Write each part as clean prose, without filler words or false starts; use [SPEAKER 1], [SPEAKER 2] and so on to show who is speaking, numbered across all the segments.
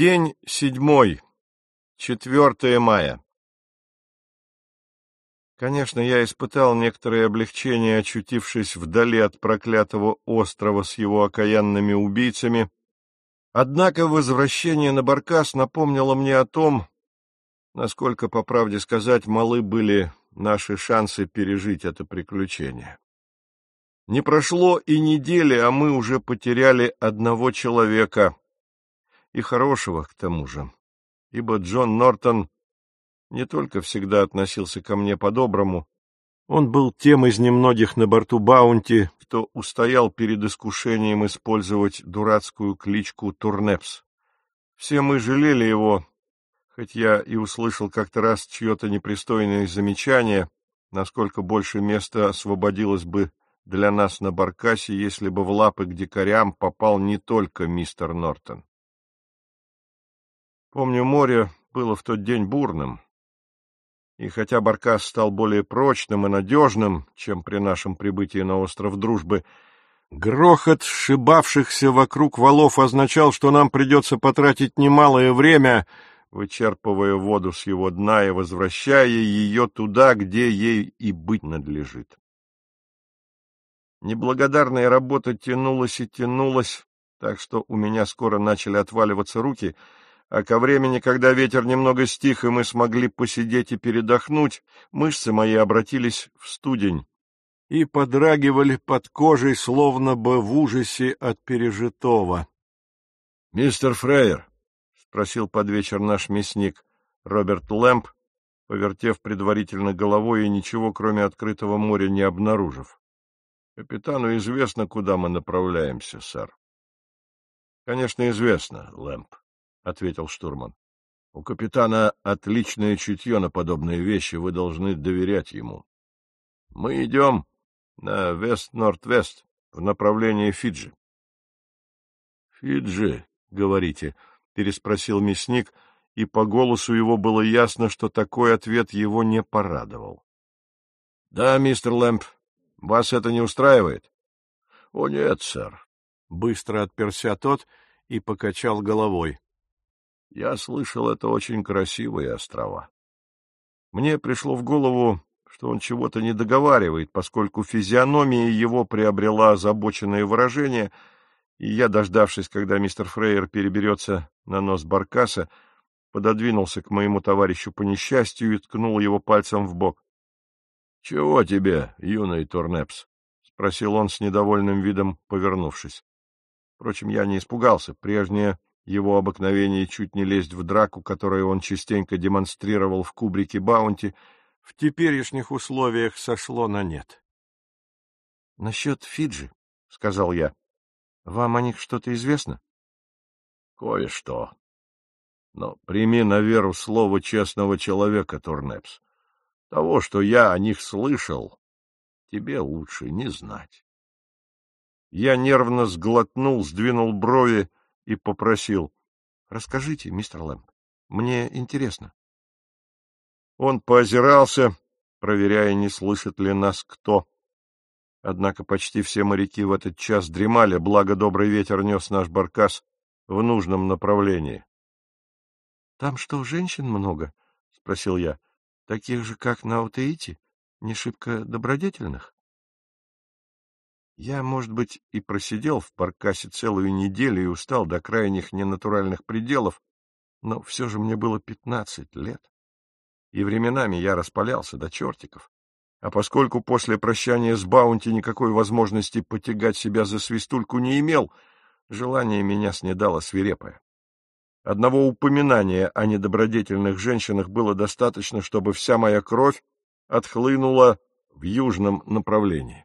[SPEAKER 1] День 7, 4 мая. Конечно, я испытал некоторое облегчение, очутившись вдали от проклятого острова с его окаянными убийцами. Однако возвращение на Баркас напомнило мне о том, насколько, по правде сказать, малы были наши шансы пережить это приключение. Не прошло и недели, а мы уже потеряли одного человека, и хорошего к тому же, ибо Джон Нортон не только всегда относился ко мне по-доброму, он был тем из немногих на борту Баунти, кто устоял перед искушением использовать дурацкую кличку Турнепс. Все мы жалели его, хоть я и услышал как-то раз чье-то непристойное замечание, насколько больше места освободилось бы для нас на Баркасе, если бы в лапы к дикарям попал не только мистер Нортон. Помню, море было в тот день бурным, и хотя Баркас стал более прочным и надежным, чем при нашем прибытии на остров Дружбы, грохот сшибавшихся вокруг валов означал, что нам придется потратить немалое время, вычерпывая воду с его дна и возвращая ее туда, где ей и быть надлежит. Неблагодарная работа тянулась и тянулась, так что у меня скоро начали отваливаться руки, а ко времени, когда ветер немного стих, и мы смогли посидеть и передохнуть, мышцы мои обратились в студень и подрагивали под кожей, словно бы в ужасе от пережитого. — Мистер Фрейер, — спросил под вечер наш мясник Роберт Лэмп, повертев предварительно головой и ничего, кроме открытого моря, не обнаружив. — Капитану известно, куда мы направляемся, сэр. — Конечно, известно, Лэмп, — ответил штурман. — У капитана отличное чутье на подобные вещи, вы должны доверять ему. Мы идем на вест-норд-вест в направлении Фиджи. — Фиджи, говорите? — переспросил мясник, и по голосу его было ясно, что такой ответ его не порадовал. — Да, мистер Лэмп, вас это не устраивает? — О, нет, сэр. Быстро отперся тот и покачал головой. Я слышал, это очень красивые острова. Мне пришло в голову, что он чего-то не договаривает, поскольку физиономия его приобрела озабоченное выражение, и я, дождавшись, когда мистер Фрейер переберется на нос Баркаса, пододвинулся к моему товарищу по несчастью и ткнул его пальцем в бок. — Чего тебе, юный Турнепс? — спросил он с недовольным видом, повернувшись. Впрочем, я не испугался. Прежнее его обыкновение чуть не лезть в драку, которую он частенько демонстрировал в кубрике Баунти, в теперешних условиях сошло на нет. — Насчет Фиджи, — сказал я, — вам о них что-то известно? — Кое-что. Но прими на веру слово честного человека, Турнепс. Того, что я о них слышал, тебе лучше не знать. Я нервно сглотнул, сдвинул брови и попросил: — Расскажите, мистер Лэмп, мне интересно. Он поозирался, проверяя, не слышит ли нас кто. Однако почти все моряки в этот час дремали, благо добрый ветер нес наш баркас в нужном направлении. — Там что, женщин много? — спросил я. — Таких же, как на Утаити? Не шибко добродетельных? Я, может быть, и просидел в баркасе целую неделю и устал до крайних ненатуральных пределов, но все же мне было 15 лет, и временами я распалялся до чертиков. А поскольку после прощания с Баунти никакой возможности потягать себя за свистульку не имел, желание меня снедало свирепое. Одного упоминания о недобродетельных женщинах было достаточно, чтобы вся моя кровь отхлынула в южном направлении.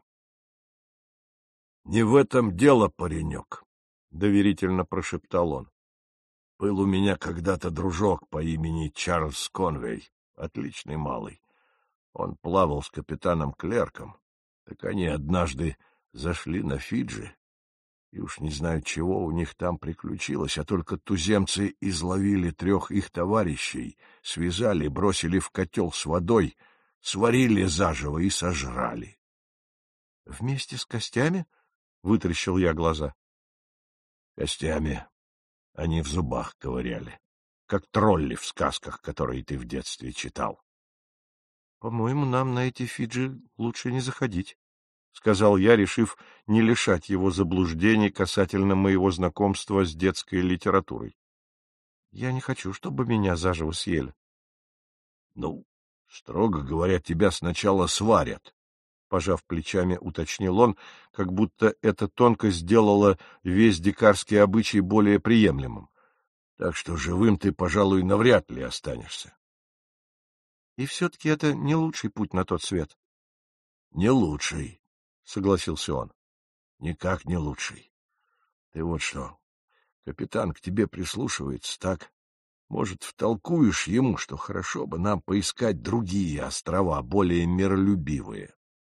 [SPEAKER 1] — Не в этом дело, паренек, — доверительно прошептал он. — Был у меня когда-то дружок по имени Чарльз Конвей, отличный малый. Он плавал с капитаном Клерком, так они однажды зашли на Фиджи, и уж не знаю, чего у них там приключилось, а только туземцы изловили 3 их товарищей, связали, бросили в котел с водой, сварили заживо и сожрали. — Вместе с костями? — вытаращил я глаза. — Костями. Они в зубах ковыряли, как тролли в сказках, которые ты в детстве читал. — По-моему, нам на эти Фиджи лучше не заходить, — сказал я, решив не лишать его заблуждений касательно моего знакомства с детской литературой. — Я не хочу, чтобы меня заживо съели. — Ну, строго говоря, тебя сначала сварят, — пожав плечами, уточнил он, как будто эта тонкость сделала весь дикарский обычай более приемлемым. Так что живым ты, пожалуй, навряд ли останешься. — И все-таки это не лучший путь на тот свет. — Не лучший, — согласился он. — Никак не лучший. Ты вот что, капитан к тебе прислушивается, так? Может, втолкуешь ему, что хорошо бы нам поискать другие острова, более миролюбивые?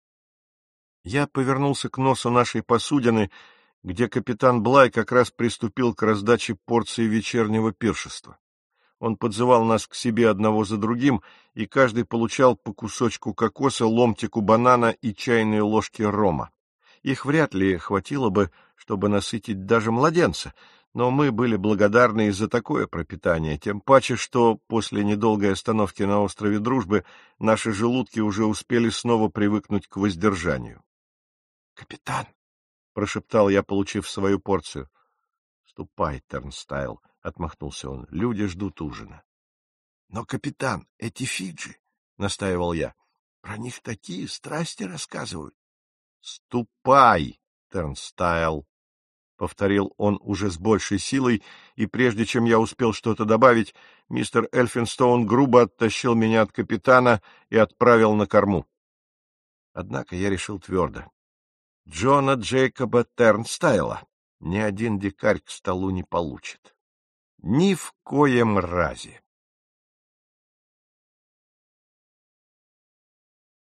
[SPEAKER 1] Я повернулся к носу нашей посудины, где капитан Блай как раз приступил к раздаче порции вечернего пиршества. Он подзывал нас к себе одного за другим, и каждый получал по кусочку кокоса, ломтику банана и чайные ложки рома. Их вряд ли хватило бы, чтобы насытить даже младенца, но мы были благодарны и за такое пропитание, тем паче, что после недолгой остановки на острове Дружбы наши желудки уже успели снова привыкнуть к воздержанию. — Капитан! — прошептал я, получив свою порцию. — Ступай, Тернстайл, — отмахнулся он, — люди ждут ужина. — Но, капитан, эти Фиджи, — настаивал я, — про них такие страсти рассказывают. — Ступай, Тернстайл, — повторил он уже с большей силой, и прежде чем я успел что-то добавить, мистер Эльфинстоун грубо оттащил меня от капитана и отправил на корму. Однако я решил твердо. Джона Джейкоба Тернстайла ни один дикарь к столу не получит. Ни в коем разе.